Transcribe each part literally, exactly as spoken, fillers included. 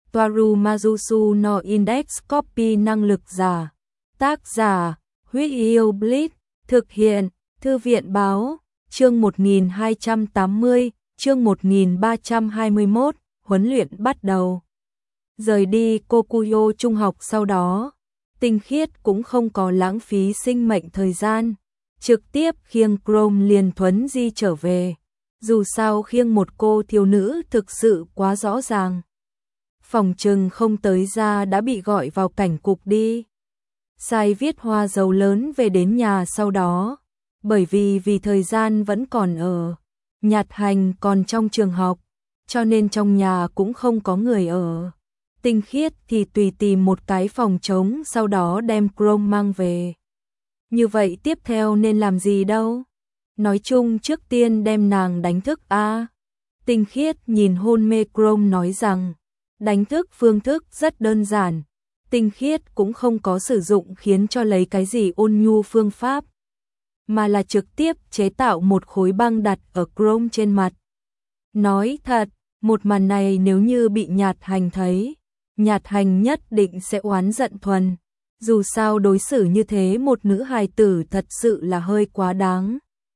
Toaru Majusu no Index Copy năng lực giả. Tác giả, Huyết Yêu Bleach, thực hiện, Thư viện báo, chương một nghìn hai trăm tám mươi, chương một nghìn ba trăm hai mươi mốt, huấn luyện bắt đầu. Rời đi Kokuyo trung học sau đó, Tinh Khiết cũng không có lãng phí sinh mệnh thời gian, trực tiếp khiêng Chrome liền thuấn di trở về. Dù sao khiêng một cô thiếu nữ thực sự quá rõ ràng. Phòng trừng không tới ra đã bị gọi vào cảnh cục đi. Sai viết hoa dầu lớn về đến nhà sau đó, bởi vì vì thời gian vẫn còn ở, Nhạt Hành còn trong trường học, cho nên trong nhà cũng không có người ở. Tinh Khiết thì tùy tìm một cái phòng trống sau đó đem Chrome mang về. Như vậy tiếp theo nên làm gì đâu? Nói chung trước tiên đem nàng đánh thức a. À. Tinh Khiết nhìn hôn mê Chrome nói rằng, đánh thức phương thức rất đơn giản. Tinh Khiết cũng không có sử dụng khiến cho lấy cái gì ôn nhu phương pháp, mà là trực tiếp chế tạo một khối băng đặt ở Chrome trên mặt. Nói thật, một màn này nếu như bị Nhạt Hành thấy, Nhạt Hành nhất định sẽ oán giận thuần. Dù sao đối xử như thế một nữ hài tử thật sự là hơi quá đáng.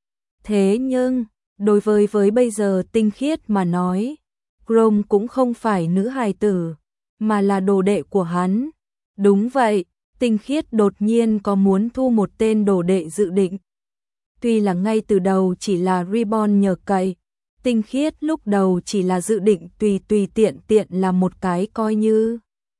Thế nhưng, đối với với bây giờ Tinh Khiết mà nói, Chrome cũng không phải nữ hài tử, mà là đồ đệ của hắn. Đúng vậy, Tinh Khiết đột nhiên có muốn thu một tên đồ đệ dự định. Tuy là ngay từ đầu chỉ là Reborn nhờ cậy, Tinh Khiết lúc đầu chỉ là dự định tùy tùy tiện tiện làm một cái coi như.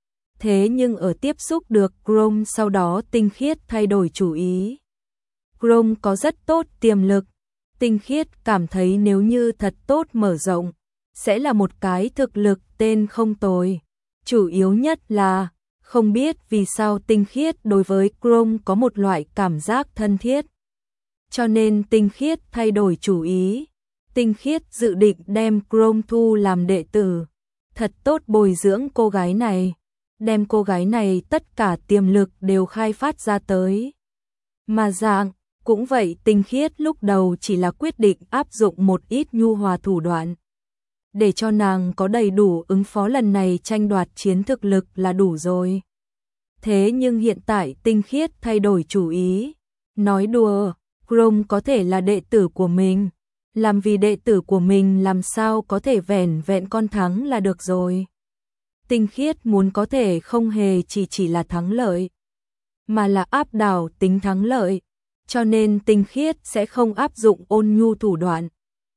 Thế nhưng ở tiếp xúc được Chrome sau đó Tinh Khiết thay đổi chủ ý. Chrome có rất tốt tiềm lực. Tinh Khiết cảm thấy nếu như thật tốt mở rộng, sẽ là một cái thực lực tên không tồi. Chủ yếu nhất là, không biết vì sao Tinh Khiết đối với Chrome có một loại cảm giác thân thiết. Cho nên Tinh Khiết thay đổi chủ ý. Tinh Khiết dự định đem Chrome thu làm đệ tử. Thật tốt bồi dưỡng cô gái này. Đem cô gái này tất cả tiềm lực đều khai phát ra tới. Mà dạng, cũng vậy Tinh Khiết lúc đầu chỉ là quyết định áp dụng một ít nhu hòa thủ đoạn. Để cho nàng có đầy đủ ứng phó lần này tranh đoạt chiến thực lực là đủ rồi. Thế nhưng hiện tại Tinh Khiết thay đổi chủ ý. Nói đùa, Chrome có thể là đệ tử của mình. Làm vì đệ tử của mình làm sao có thể vẻn vẹn con thắng là được rồi. Tinh Khiết muốn có thể không hề chỉ chỉ là thắng lợi, mà là áp đảo tính thắng lợi. Cho nên Tinh Khiết sẽ không áp dụng ôn nhu thủ đoạn,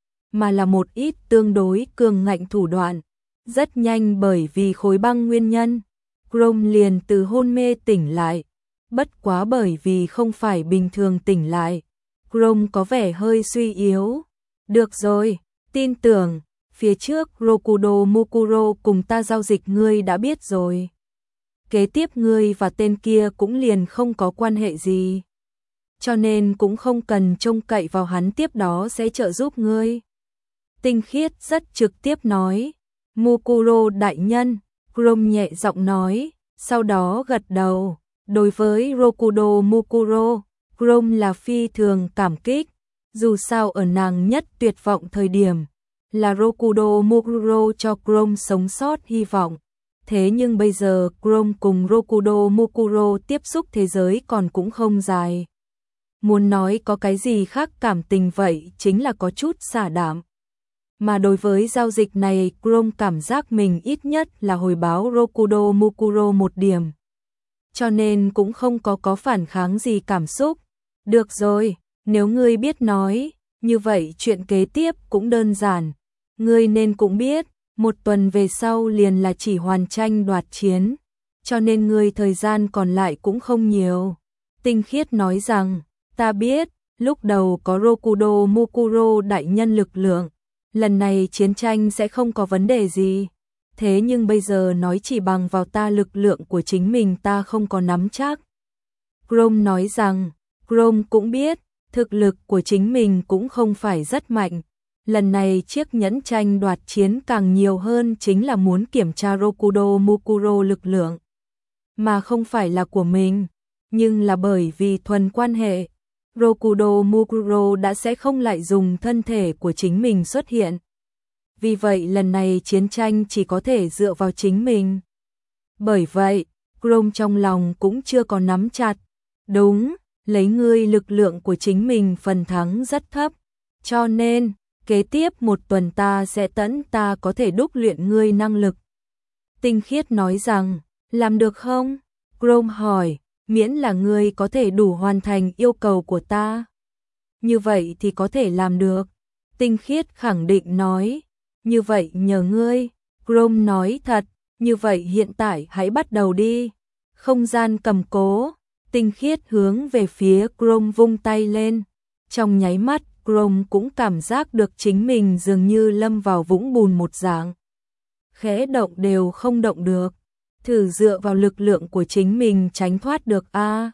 mà là một ít tương đối cường ngạnh thủ đoạn. Rất nhanh bởi vì khối băng nguyên nhân, Chrome liền từ hôn mê tỉnh lại. Bất quá bởi vì không phải bình thường tỉnh lại, Chrome có vẻ hơi suy yếu. Được rồi, tin tưởng, phía trước Rokudo Mukuro cùng ta giao dịch ngươi đã biết rồi. Kế tiếp ngươi và tên kia cũng liền không có quan hệ gì. Cho nên cũng không cần trông cậy vào hắn tiếp đó sẽ trợ giúp ngươi. Tinh Khiết rất trực tiếp nói. Mukuro đại nhân, Chrome nhẹ giọng nói, sau đó gật đầu. Đối với Rokudo Mukuro, Chrome là phi thường cảm kích. Dù sao ở nàng nhất tuyệt vọng thời điểm, là Rokudo Mukuro cho Chrome sống sót hy vọng. Thế nhưng bây giờ Chrome cùng Rokudo Mukuro tiếp xúc thế giới còn cũng không dài. Muốn nói có cái gì khác cảm tình vậy chính là có chút xả đảm. Mà đối với giao dịch này Chrome cảm giác mình ít nhất là hồi báo Rokudo Mukuro một điểm. Cho nên cũng không có có phản kháng gì cảm xúc. Được rồi, nếu ngươi biết nói, như vậy chuyện kế tiếp cũng đơn giản. Ngươi nên cũng biết, một tuần về sau liền là chỉ hoàn tranh đoạt chiến. Cho nên ngươi thời gian còn lại cũng không nhiều. Tinh Khiết nói rằng, ta biết, lúc đầu có Rokudo Mukuro đại nhân lực lượng. Lần này chiến tranh sẽ không có vấn đề gì. Thế nhưng bây giờ nói chỉ bằng vào ta lực lượng của chính mình ta không có nắm chắc. Chrome nói rằng, Chrome cũng biết, thực lực của chính mình cũng không phải rất mạnh. Lần này chiếc nhẫn tranh đoạt chiến càng nhiều hơn chính là muốn kiểm tra Rokudo Mukuro lực lượng. Mà không phải là của mình, nhưng là bởi vì thuần quan hệ. Rokudo Mukuro đã sẽ không lại dùng thân thể của chính mình xuất hiện. Vì vậy lần này chiến tranh chỉ có thể dựa vào chính mình. Bởi vậy, Chrome trong lòng cũng chưa có nắm chặt. Đúng, lấy ngươi lực lượng của chính mình phần thắng rất thấp. Cho nên, kế tiếp một tuần ta sẽ tận ta có thể đúc luyện ngươi năng lực. Tinh Khiết nói rằng, làm được không? Chrome hỏi, miễn là ngươi có thể đủ hoàn thành yêu cầu của ta. Như vậy thì có thể làm được. Tinh Khiết khẳng định nói, như vậy nhờ ngươi. Chrome nói thật, như vậy hiện tại hãy bắt đầu đi. Không gian cầm cố, Tinh Khiết hướng về phía Chrome vung tay lên. Trong nháy mắt, Chrome cũng cảm giác được chính mình dường như lâm vào vũng bùn một dạng. Khẽ động đều không động được. Thử dựa vào lực lượng của chính mình tránh thoát được a. À,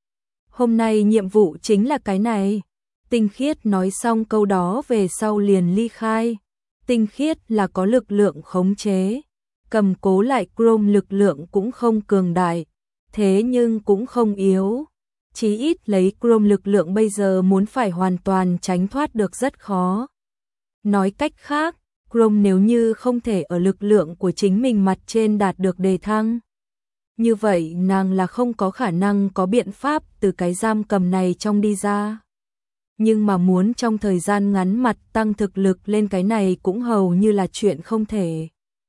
hôm nay nhiệm vụ chính là cái này. Tinh Khiết nói xong câu đó về sau liền ly khai. Tinh Khiết là có lực lượng khống chế. Cầm cố lại Chrome lực lượng cũng không cường đại. Thế nhưng cũng không yếu. Chí ít lấy Chrome lực lượng bây giờ muốn phải hoàn toàn tránh thoát được rất khó. Nói cách khác, Chrome nếu như không thể ở lực lượng của chính mình mặt trên đạt được đề thăng. Như vậy nàng là không có khả năng có biện pháp từ cái giam cầm này trong đi ra. Nhưng mà muốn trong thời gian ngắn mặt tăng thực lực lên cái này cũng hầu như là chuyện không thể.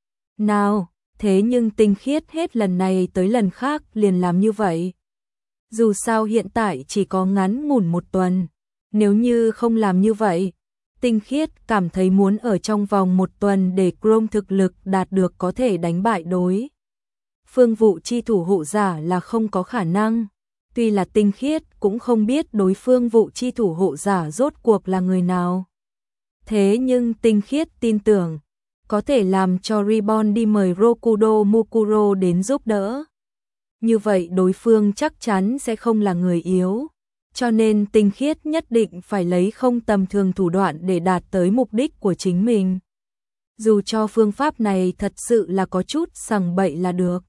Nào, thế nhưng Tinh Khiết hết lần này tới lần khác liền làm như vậy. Dù sao hiện tại chỉ có ngắn ngủn một tuần. Nếu như không làm như vậy, Tinh Khiết cảm thấy muốn ở trong vòng một tuần để Chrome thực lực đạt được có thể đánh bại đối phương vụ chi thủ hộ giả là không có khả năng. Tuy là Tinh Khiết cũng không biết đối phương vụ chi thủ hộ giả rốt cuộc là người nào. Thế nhưng Tinh Khiết tin tưởng, có thể làm cho Ribbon đi mời Rokudo Mukuro đến giúp đỡ. Như vậy đối phương chắc chắn sẽ không là người yếu. Cho nên Tinh Khiết nhất định phải lấy không tầm thường thủ đoạn để đạt tới mục đích của chính mình. Dù cho phương pháp này thật sự là có chút sằng bậy là được.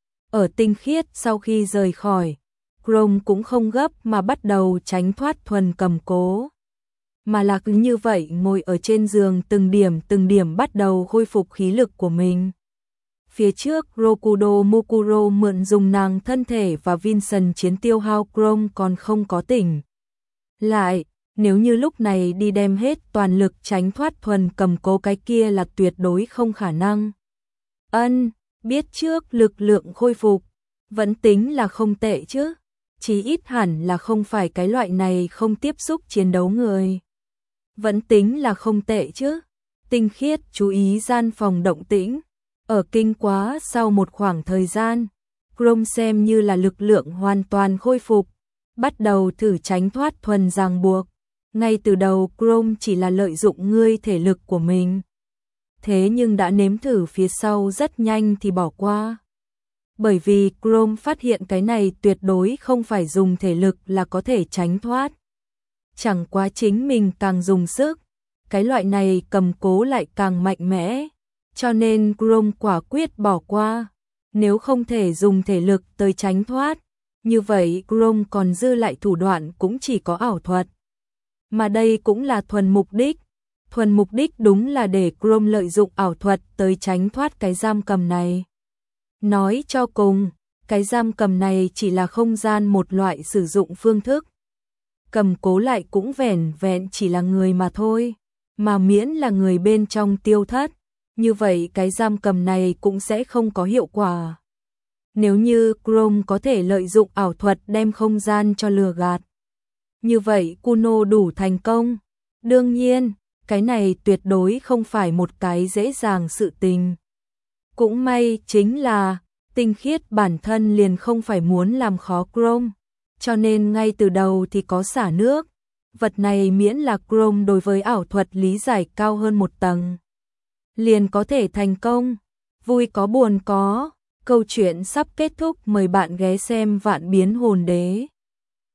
Ở Tinh Khiết sau khi rời khỏi, Chrome cũng không gấp mà bắt đầu tránh thoát thuần cầm cố. Mà là cứ như vậy ngồi ở trên giường từng điểm từng điểm bắt đầu khôi phục khí lực của mình. Phía trước Rokudo Mukuro mượn dùng nàng thân thể và Vincent chiến tiêu hao Chrome còn không có tỉnh. Lại, nếu như lúc này đi đem hết toàn lực tránh thoát thuần cầm cố cái kia là tuyệt đối không khả năng. Ân, biết trước lực lượng khôi phục, vẫn tính là không tệ chứ. Chí ít hẳn là không phải cái loại này không tiếp xúc chiến đấu người. Vẫn tính là không tệ chứ. Tinh Khiết chú ý gian phòng động tĩnh. Ở kinh quá sau một khoảng thời gian, Chrome xem như là lực lượng hoàn toàn khôi phục, bắt đầu thử tránh thoát thuần ràng buộc. Ngay từ đầu Chrome chỉ là lợi dụng ngươi thể lực của mình. Thế nhưng đã nếm thử phía sau rất nhanh thì bỏ qua. Bởi vì Chrome phát hiện cái này tuyệt đối không phải dùng thể lực là có thể tránh thoát. Chẳng quá chính mình càng dùng sức, cái loại này cầm cố lại càng mạnh mẽ. Cho nên Chrome quả quyết bỏ qua. Nếu không thể dùng thể lực tới tránh thoát, như vậy Chrome còn dư lại thủ đoạn cũng chỉ có ảo thuật. Mà đây cũng là thuần mục đích. Thuần mục đích đúng là để Chrome lợi dụng ảo thuật tới tránh thoát cái giam cầm này. Nói cho cùng, cái giam cầm này chỉ là không gian một loại sử dụng phương thức. Cầm cố lại cũng vẻn vẹn chỉ là người mà thôi. Mà miễn là người bên trong tiêu thất, như vậy cái giam cầm này cũng sẽ không có hiệu quả. Nếu như Chrome có thể lợi dụng ảo thuật đem không gian cho lừa gạt, như vậy Kuno đủ thành công. Đương nhiên, cái này tuyệt đối không phải một cái dễ dàng sự tình. Cũng may chính là Tinh Khiết bản thân liền không phải muốn làm khó Chrome, cho nên ngay từ đầu thì có xả nước. Vật này miễn là Chrome đối với ảo thuật lý giải cao hơn một tầng, liền có thể thành công. Vui có buồn có, câu chuyện sắp kết thúc, mời bạn ghé xem Vạn Biến Hồn Đế.